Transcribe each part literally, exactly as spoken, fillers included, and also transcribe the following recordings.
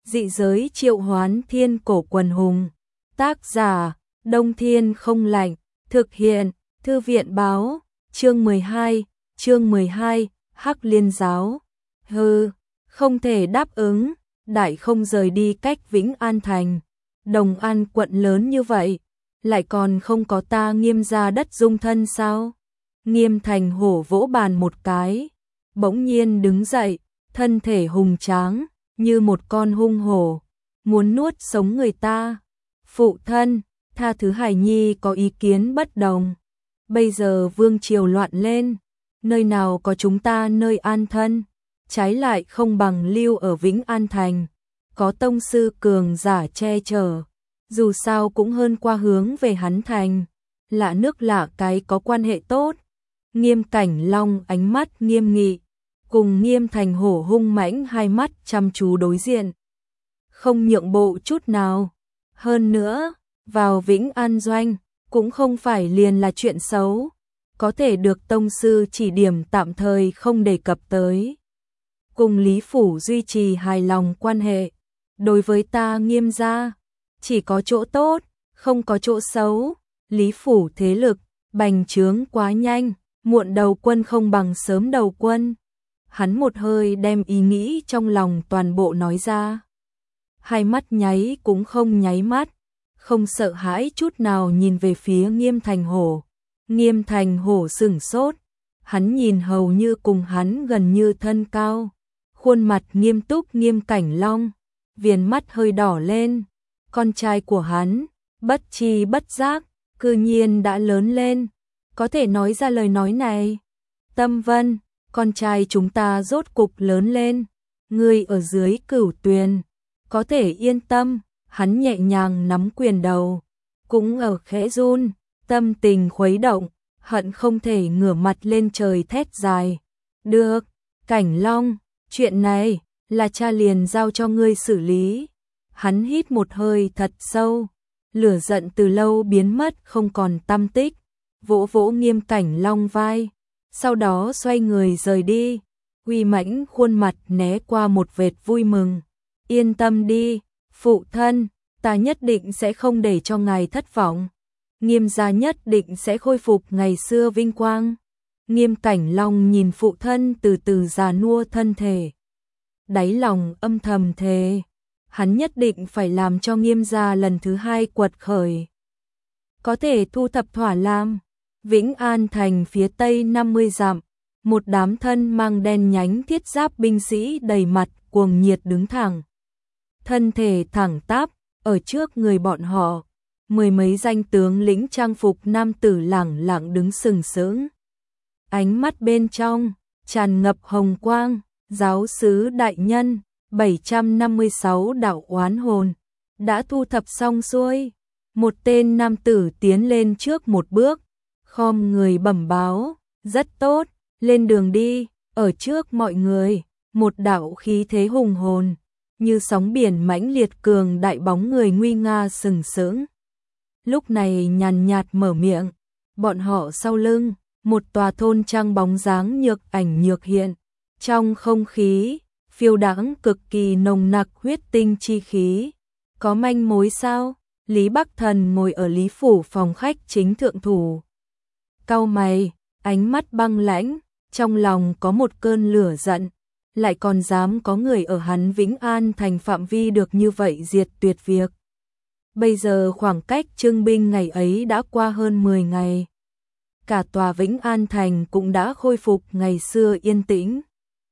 Dị giới triệu hoán thiên cổ quần hùng. Tác giả, Đông Thiên không lạnh. Thực hiện, Thư viện báo. Chương mười hai, chương mười hai, Hắc Liên giáo. Hừ, không thể đáp ứng, đại không rời đi cách Vĩnh An Thành. Đồng An quận lớn như vậy, lại còn không có ta Nghiêm gia đất dung thân sao? Nghiêm Thành Hổ vỗ bàn một cái, bỗng nhiên đứng dậy, thân thể hùng tráng, như một con hung hổ, muốn nuốt sống người ta. Phụ thân, tha thứ Hải Nhi có ý kiến bất đồng. Bây giờ vương triều loạn lên, nơi nào có chúng ta nơi an thân, trái lại không bằng lưu ở Vĩnh An Thành, có tông sư cường giả che chở, dù sao cũng hơn qua hướng về hắn thành, lạ nước lạ cái có quan hệ tốt. Nghiêm Cảnh Long ánh mắt nghiêm nghị, cùng Nghiêm Thành Hổ hung mãnh hai mắt chăm chú đối diện, không nhượng bộ chút nào. Hơn nữa, vào Vĩnh An Doanh cũng không phải liền là chuyện xấu, có thể được tông sư chỉ điểm tạm thời không đề cập tới. Cùng Lý Phủ duy trì hài lòng quan hệ, đối với ta Nghiêm gia, chỉ có chỗ tốt, không có chỗ xấu. Lý Phủ thế lực, bành trướng quá nhanh, muộn đầu quân không bằng sớm đầu quân. Hắn một hơi đem ý nghĩ trong lòng toàn bộ nói ra. Hai mắt nháy cũng không nháy mắt, không sợ hãi chút nào nhìn về phía Nghiêm Thành Hổ. Nghiêm Thành Hổ sửng sốt, hắn nhìn hầu như cùng hắn gần như thân cao, khuôn mặt nghiêm túc Nghiêm Cảnh Long, viền mắt hơi đỏ lên. Con trai của hắn, bất tri bất giác, cư nhiên đã lớn lên, có thể nói ra lời nói này. Tâm Vân, con trai chúng ta rốt cục lớn lên, ngươi ở dưới Cửu Tuyền, có thể yên tâm. Hắn nhẹ nhàng nắm quyền đầu, cũng ở khẽ run, tâm tình khuấy động, hận không thể ngửa mặt lên trời thét dài. Được, Cảnh Long, chuyện này là cha liền giao cho ngươi xử lý. Hắn hít một hơi thật sâu, lửa giận từ lâu biến mất không còn tăm tích, vỗ vỗ Nghiêm Cảnh Long vai, sau đó xoay người rời đi. Uy mãnh khuôn mặt né qua một vệt vui mừng. Yên tâm đi, phụ thân, ta nhất định sẽ không để cho ngài thất vọng. Nghiêm gia nhất định sẽ khôi phục ngày xưa vinh quang. Nghiêm Cảnh Long nhìn phụ thân từ từ già nua thân thể, đáy lòng âm thầm thề, hắn nhất định phải làm cho Nghiêm gia lần thứ hai quật khởi. Có thể thu thập thỏa lam. Vĩnh An Thành phía tây năm mươi dặm, một đám thân mang đen nhánh thiết giáp binh sĩ đầy mặt cuồng nhiệt đứng thẳng, thân thể thẳng tắp. Ở trước người bọn họ, mười mấy danh tướng lĩnh trang phục nam tử lẳng lặng đứng sừng sững, ánh mắt bên trong tràn ngập hồng quang. Giáo sứ đại nhân, bảy trăm năm mươi sáu đạo oán hồn đã thu thập xong xuôi. Một tên nam tử tiến lên trước một bước, khom người bẩm báo, rất tốt, lên đường đi. Ở trước mọi người, một đạo khí thế hùng hồn, như sóng biển mãnh liệt cường đại bóng người nguy nga sừng sững. Lúc này nhàn nhạt mở miệng, bọn họ sau lưng, một tòa thôn trang bóng dáng nhược ảnh nhược hiện. Trong không khí, phiêu đãng cực kỳ nồng nặc huyết tinh chi khí. Có manh mối sao? Lý Bắc Thần ngồi ở Lý Phủ phòng khách chính thượng thủ, cau mày, ánh mắt băng lãnh, trong lòng có một cơn lửa giận. Lại còn dám có người ở hắn Vĩnh An Thành phạm vi được như vậy diệt tuyệt việc. Bây giờ khoảng cách trưng binh ngày ấy đã qua hơn mười ngày. Cả tòa Vĩnh An Thành cũng đã khôi phục ngày xưa yên tĩnh.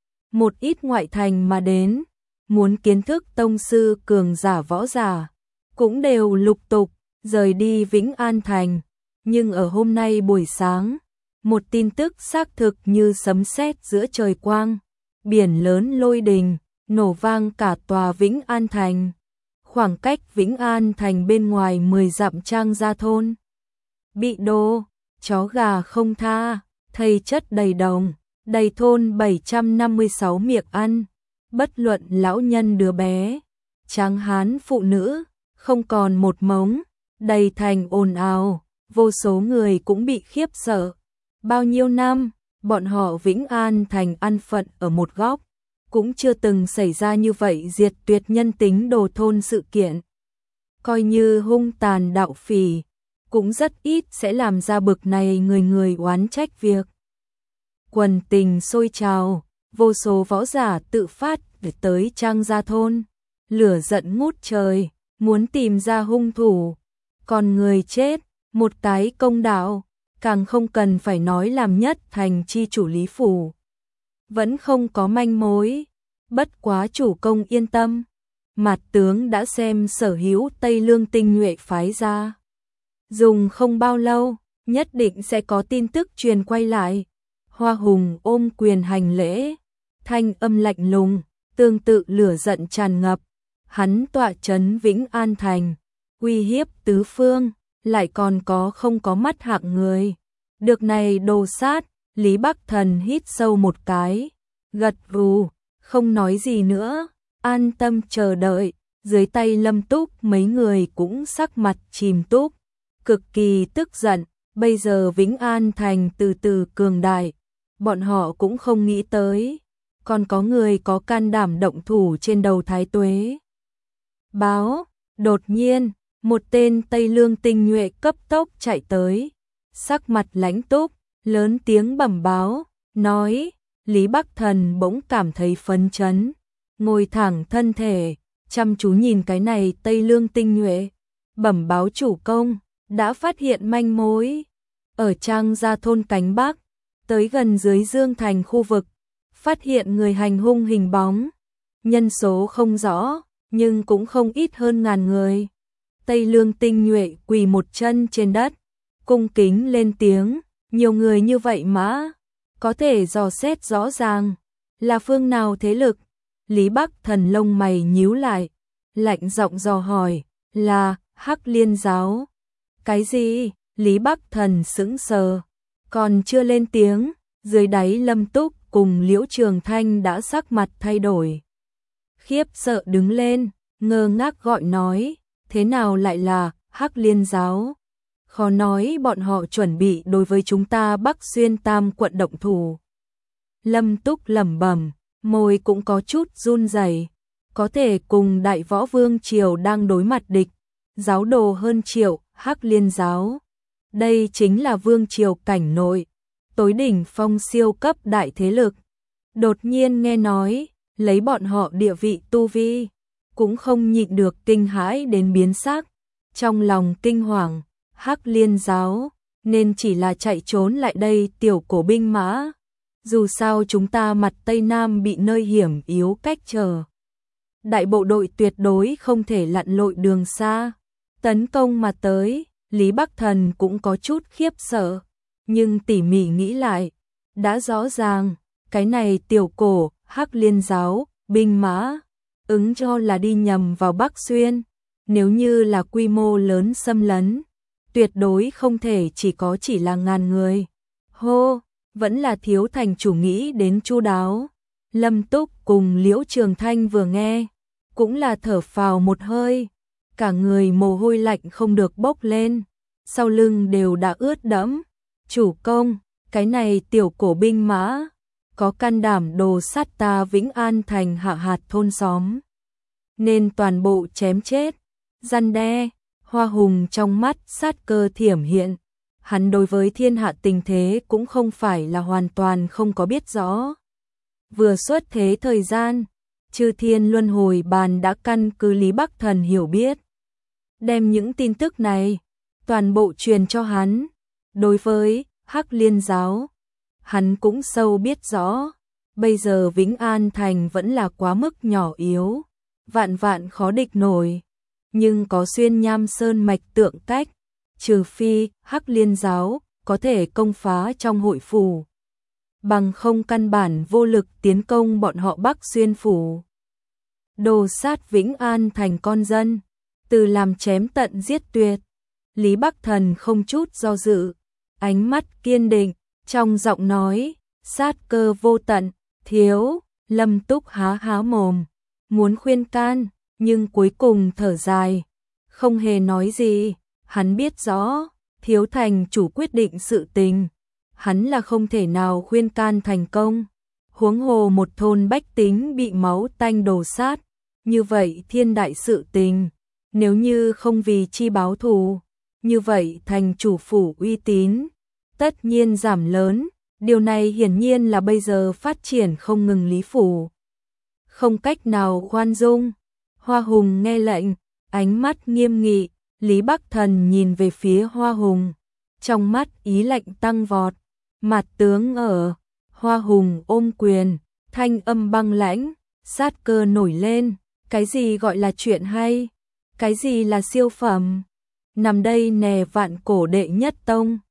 Một ít ngoại thành mà đến, muốn kiến thức tông sư cường giả võ giả, cũng đều lục tục rời đi Vĩnh An Thành. Nhưng ở hôm nay buổi sáng, một tin tức xác thực như sấm sét giữa trời quang. Biển lớn lôi đình, nổ vang cả tòa Vĩnh An Thành. Khoảng cách Vĩnh An Thành bên ngoài mười dặm Trang Gia thôn, bị đô, chó gà không tha, thây chất đầy đồng, đầy thôn bảy trăm năm mươi sáu miệng ăn. Bất luận lão nhân đứa bé, tráng hán phụ nữ, không còn một mống, đầy thành ồn ào, vô số người cũng bị khiếp sợ. Bao nhiêu năm, bọn họ Vĩnh An Thành ăn phận ở một góc, cũng chưa từng xảy ra như vậy diệt tuyệt nhân tính đồ thôn sự kiện. Coi như hung tàn đạo phỉ, cũng rất ít sẽ làm ra bực này người người oán trách việc. Quần tình sôi trào, vô số võ giả tự phát để tới Trang Gia thôn, lửa giận ngút trời, muốn tìm ra hung thủ. Còn người chết, một cái công đạo, càng không cần phải nói làm nhất thành chi chủ Lý Phủ. Vẫn không có manh mối, bất quá chủ công yên tâm. Mạt tướng đã xem sở hữu Tây Lương tinh nhuệ phái ra. Dùng không bao lâu, nhất định sẽ có tin tức truyền quay lại. Hoa Hùng ôm quyền hành lễ, thanh âm lạnh lùng, tương tự lửa giận tràn ngập. Hắn tọa trấn Vĩnh An Thành, uy hiếp tứ phương, lại còn có không có mắt hạng người. Được này đồ sát, Lý Bắc Thần hít sâu một cái, gật gù, không nói gì nữa, an tâm chờ đợi. Dưới tay Lâm Túc mấy người cũng sắc mặt chìm túc, cực kỳ tức giận. Bây giờ Vĩnh An Thành từ từ cường đại, bọn họ cũng không nghĩ tới, còn có người có can đảm động thủ trên đầu Thái Tuế. Báo, đột nhiên, một tên Tây Lương tinh nhuệ cấp tốc chạy tới, sắc mặt lãnh túc, lớn tiếng bẩm báo, nói. Lý Bắc Thần bỗng cảm thấy phấn chấn, ngồi thẳng thân thể, chăm chú nhìn cái này Tây Lương tinh nhuệ, bẩm báo chủ công, đã phát hiện manh mối. Ở Trang Gia thôn cánh Bắc, tới gần dưới Dương Thành khu vực, phát hiện người hành hung hình bóng, nhân số không rõ, nhưng cũng không ít hơn ngàn người. Tây Lương tinh nhuệ quỳ một chân trên đất, cung kính lên tiếng, nhiều người như vậy mà, có thể dò xét rõ ràng, là phương nào thế lực. Lý Bắc Thần lông mày nhíu lại, lạnh giọng dò hỏi, là Hắc Liên giáo. Cái gì? Lý Bắc Thần sững sờ, còn chưa lên tiếng, dưới đáy Lâm Túc cùng Liễu Trường Thanh đã sắc mặt thay đổi. Khiếp sợ đứng lên, ngơ ngác gọi nói, thế nào lại là Hắc Liên giáo? Khó nói bọn họ chuẩn bị đối với chúng ta Bắc Xuyên Tam quận động thủ. Lâm Túc lẩm bẩm, môi cũng có chút run rẩy. Có thể cùng Đại Võ Vương triều đang đối mặt địch, giáo đồ hơn triệu, Hắc Liên giáo. Đây chính là vương triều cảnh nội, tối đỉnh phong siêu cấp đại thế lực. Đột nhiên nghe nói, lấy bọn họ địa vị tu vi, cũng không nhịn được kinh hãi đến biến sắc. Trong lòng kinh hoàng, Hắc Liên giáo, nên chỉ là chạy trốn lại đây tiểu cổ binh mã. Dù sao chúng ta mặt Tây Nam bị nơi hiểm yếu cách trở. Đại bộ đội tuyệt đối không thể lặn lội đường xa. Tấn công mà tới, Lý Bắc Thần cũng có chút khiếp sợ. Nhưng tỉ mỉ nghĩ lại, đã rõ ràng, cái này tiểu cổ, Hắc Liên giáo, binh mã, ứng cho là đi nhầm vào Bắc Xuyên. Nếu như là quy mô lớn xâm lấn, tuyệt đối không thể chỉ có chỉ là ngàn người. Hô, vẫn là thiếu thành chủ nghĩ đến chu đáo. Lâm Túc cùng Liễu Trường Thanh vừa nghe, cũng là thở phào một hơi, cả người mồ hôi lạnh không được bốc lên, sau lưng đều đã ướt đẫm. Chủ công, cái này tiểu cổ binh mã, có can đảm đồ sát ta Vĩnh An Thành hạ hạt thôn xóm, nên toàn bộ chém chết. Răn đe, Hoa Hùng trong mắt sát cơ thiểm hiện, hắn đối với thiên hạ tình thế cũng không phải là hoàn toàn không có biết rõ. Vừa xuất thế thời gian, Chư Thiên Luân Hồi Bàn đã căn cứ Lý Bắc Thần hiểu biết, đem những tin tức này toàn bộ truyền cho hắn. Đối với Hắc Liên giáo, hắn cũng sâu biết rõ, bây giờ Vĩnh An Thành vẫn là quá mức nhỏ yếu, vạn vạn khó địch nổi. Nhưng có xuyên Nham Sơn mạch tượng cách, trừ phi Hắc Liên giáo có thể công phá trong hội phủ, bằng không căn bản vô lực tiến công bọn họ Bắc Xuyên phủ. Đồ sát Vĩnh An Thành con dân, từ làm chém tận giết tuyệt. Lý Bắc Thần không chút do dự, ánh mắt kiên định, trong giọng nói, sát cơ vô tận. Thiếu, Lâm Túc há há mồm, muốn khuyên can, nhưng cuối cùng thở dài, không hề nói gì. Hắn biết rõ, thiếu thành chủ quyết định sự tình, hắn là không thể nào khuyên can thành công. Huống hồ một thôn bách tính bị máu tanh đổ sát, như vậy thiên đại sự tình, nếu như không vì chi báo thù, như vậy thành chủ phủ uy tín tất nhiên giảm lớn, điều này hiển nhiên là bây giờ phát triển không ngừng Lý phủ không cách nào khoan dung. Hoa Hùng nghe lệnh, ánh mắt nghiêm nghị, Lý Bắc Thần nhìn về phía Hoa Hùng, trong mắt ý lạnh tăng vọt, mặt tướng ở. Hoa Hùng ôm quyền, thanh âm băng lãnh, sát cơ nổi lên, cái gì gọi là chuyện hay, cái gì là siêu phẩm, nằm đây nè vạn cổ đệ nhất tông.